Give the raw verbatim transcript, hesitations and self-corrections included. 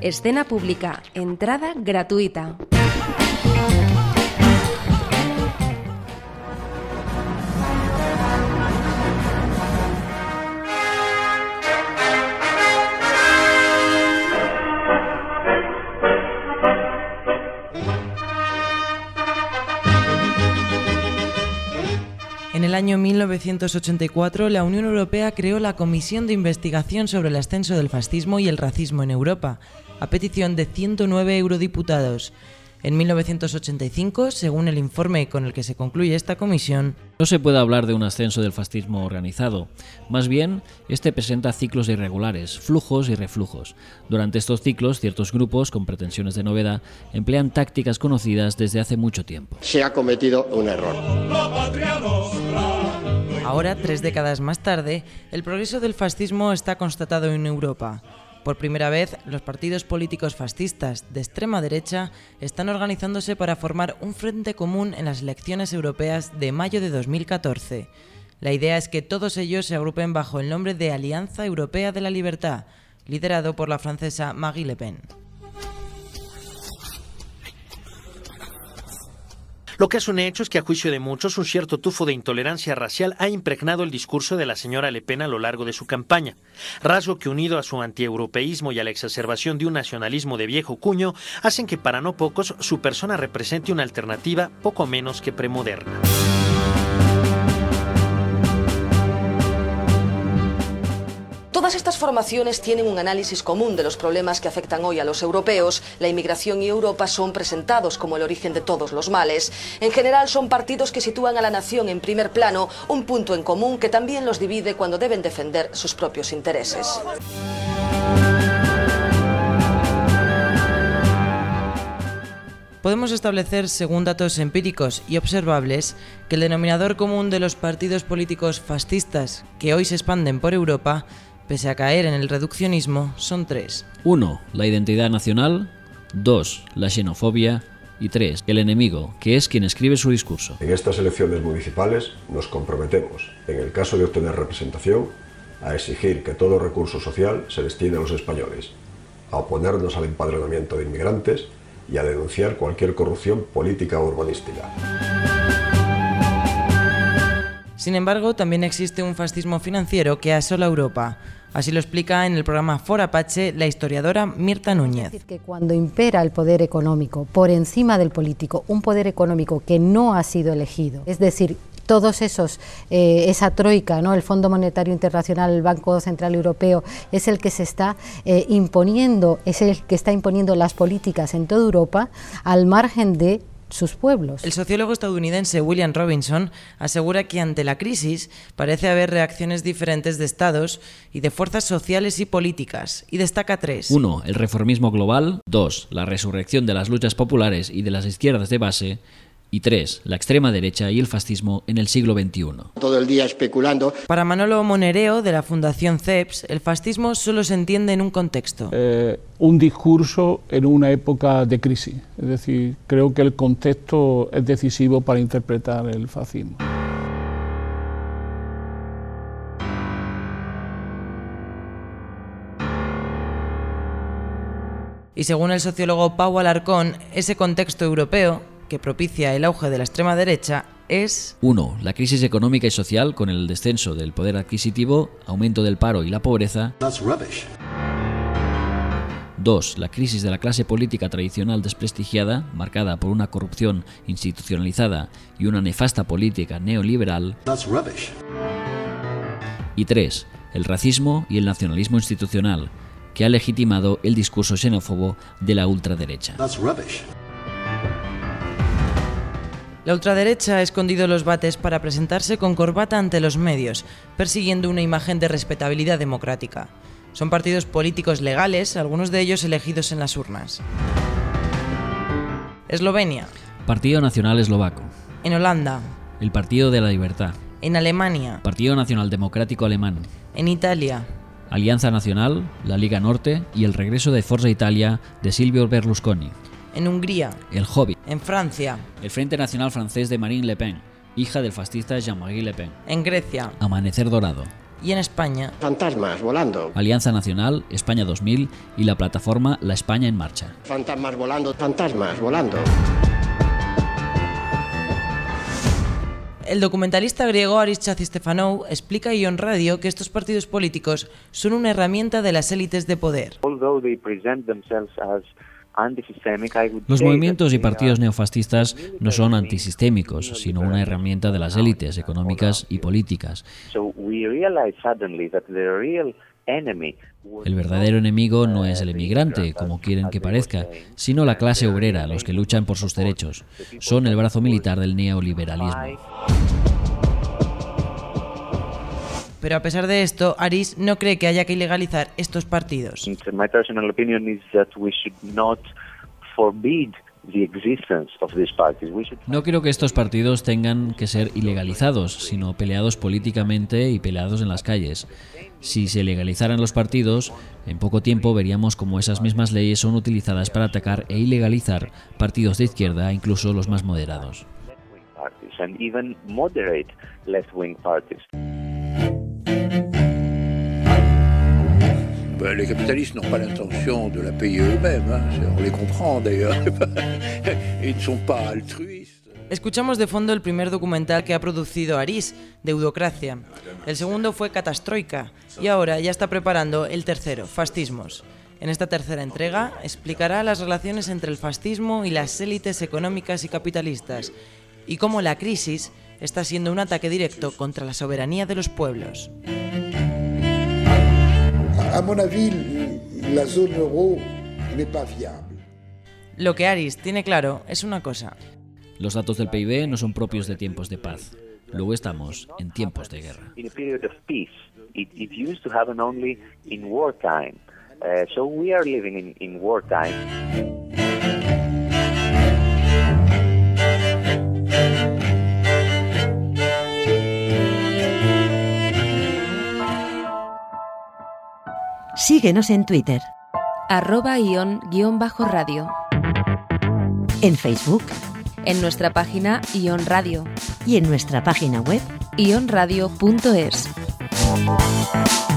Escena pública, entrada gratuita. En el año mil novecientos ochenta y cuatro, la Unión Europea creó la Comisión de Investigación sobre el Ascenso del Fascismo y el Racismo en Europa, a petición de ciento nueve eurodiputados. En mil novecientos ochenta y cinco, según el informe con el que se concluye esta comisión, no se puede hablar de un ascenso del fascismo organizado. Más bien, este presenta ciclos irregulares, flujos y reflujos. Durante estos ciclos, ciertos grupos, con pretensiones de novedad, emplean tácticas conocidas desde hace mucho tiempo. Se ha cometido un error. Ahora, tres décadas más tarde, el progreso del fascismo está constatado en Europa. Por primera vez, los partidos políticos fascistas de extrema derecha están organizándose para formar un frente común en las elecciones europeas de mayo de dos mil catorce. La idea es que todos ellos se agrupen bajo el nombre de Alianza Europea de la Libertad, liderado por la francesa Marine Le Pen. Lo que es un hecho es que, a juicio de muchos, un cierto tufo de intolerancia racial ha impregnado el discurso de la señora Le Pen a lo largo de su campaña, rasgo que, unido a su antieuropeísmo y a la exacerbación de un nacionalismo de viejo cuño, hacen que para no pocos su persona represente una alternativa poco menos que premoderna. Todas estas formaciones tienen un análisis común de los problemas que afectan hoy a los europeos. La inmigración y Europa son presentados como el origen de todos los males. En general son partidos que sitúan a la nación en primer plano, un punto en común que también los divide cuando deben defender sus propios intereses. Podemos establecer, según datos empíricos y observables, que el denominador común de los partidos políticos fascistas que hoy se expanden por Europa, pese a caer en el reduccionismo, son tres. uno. La identidad nacional. dos. La xenofobia. Y tres. El enemigo, que es quien escribe su discurso. En estas elecciones municipales nos comprometemos, en el caso de obtener representación, a exigir que todo recurso social se destine a los españoles, a oponernos al empadronamiento de inmigrantes y a denunciar cualquier corrupción política o urbanística. Sin embargo, también existe un fascismo financiero que asola Europa. Así lo explica en el programa For Apache la historiadora Mirta Núñez. Es decir, que cuando impera el poder económico por encima del político, un poder económico que no ha sido elegido, es decir, todos esos, eh, esa troika, ¿no? El Fondo Monetario Internacional, el Banco Central Europeo, es el que se está eh, imponiendo, es el que está imponiendo las políticas en toda Europa al margen de sus pueblos. El sociólogo estadounidense William Robinson asegura que ante la crisis parece haber reacciones diferentes de estados y de fuerzas sociales y políticas, y destaca tres. uno. El reformismo global. dos. La resurrección de las luchas populares y de las izquierdas de base. Y tres. La extrema derecha y el fascismo en el siglo veintiuno. Todo el día especulando. Para Manolo Monereo, de la Fundación CEPS, el fascismo solo se entiende en un contexto. Eh, un discurso en una época de crisis. Es decir, creo que el contexto es decisivo para interpretar el fascismo. Y según el sociólogo Pau Alarcón, ese contexto europeo que propicia el auge de la extrema derecha es... uno. La crisis económica y social con el descenso del poder adquisitivo, aumento del paro y la pobreza. dos. La crisis de la clase política tradicional desprestigiada, marcada por una corrupción institucionalizada y una nefasta política neoliberal. Y tres. El racismo y el nacionalismo institucional, que ha legitimado el discurso xenófobo de la ultraderecha. La ultraderecha ha escondido los bates para presentarse con corbata ante los medios, persiguiendo una imagen de respetabilidad democrática. Son partidos políticos legales, algunos de ellos elegidos en las urnas. Eslovenia. Partido Nacional Eslovaco. En Holanda. El Partido de la Libertad. En Alemania. Partido Nacional Democrático Alemán. En Italia. Alianza Nacional, la Liga Norte y el regreso de Forza Italia de Silvio Berlusconi. En Hungría. El Jobbik. En Francia. El Frente Nacional Francés de Marine Le Pen, hija del fascista Jean-Marie Le Pen. En Grecia. Amanecer Dorado. Y en España, fantasmas volando. Alianza Nacional, España dos mil y la plataforma La España en Marcha. Fantasmas volando, fantasmas volando. El documentalista griego Aris Chazistefanou explica a Ion Radio que estos partidos políticos son una herramienta de las élites de poder. Los movimientos y partidos neofascistas no son antisistémicos, sino una herramienta de las élites económicas y políticas. El verdadero enemigo no es el emigrante, como quieren que parezca, sino la clase obrera, los que luchan por sus derechos. Son el brazo militar del neoliberalismo. Pero a pesar de esto, Aris no cree que haya que ilegalizar estos partidos. No creo que estos partidos tengan que ser ilegalizados, sino peleados políticamente y peleados en las calles. Si se legalizaran los partidos, en poco tiempo veríamos cómo esas mismas leyes son utilizadas para atacar e ilegalizar partidos de izquierda, incluso los más moderados. Les capitalistes n'ont pas l'intention de la payer eux-mêmes, hein. On les comprend d'ailleurs. Ils ne sont pas altruistes. Escuchamos de fondo el primer documental que ha producido Aris, Deudocracia. El segundo fue Catastroika y ahora ya está preparando el tercero, Fascismos. En esta tercera entrega explicará las relaciones entre el fascismo y las élites económicas y capitalistas y cómo la crisis está siendo un ataque directo contra la soberanía de los pueblos. A mon avis, la zone euro n'est pas viable. Lo que Aris tiene claro es una cosa. Los datos del P I B no son propios de tiempos de paz. Luego estamos en tiempos de guerra. Síguenos en Twitter. Arroba Ion-radio. En Facebook. En nuestra página Ion Radio. Y en nuestra página web ion radio punto es.